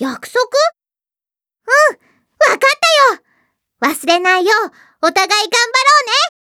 約束？わかったよ。忘れないようお互い頑張ろうね。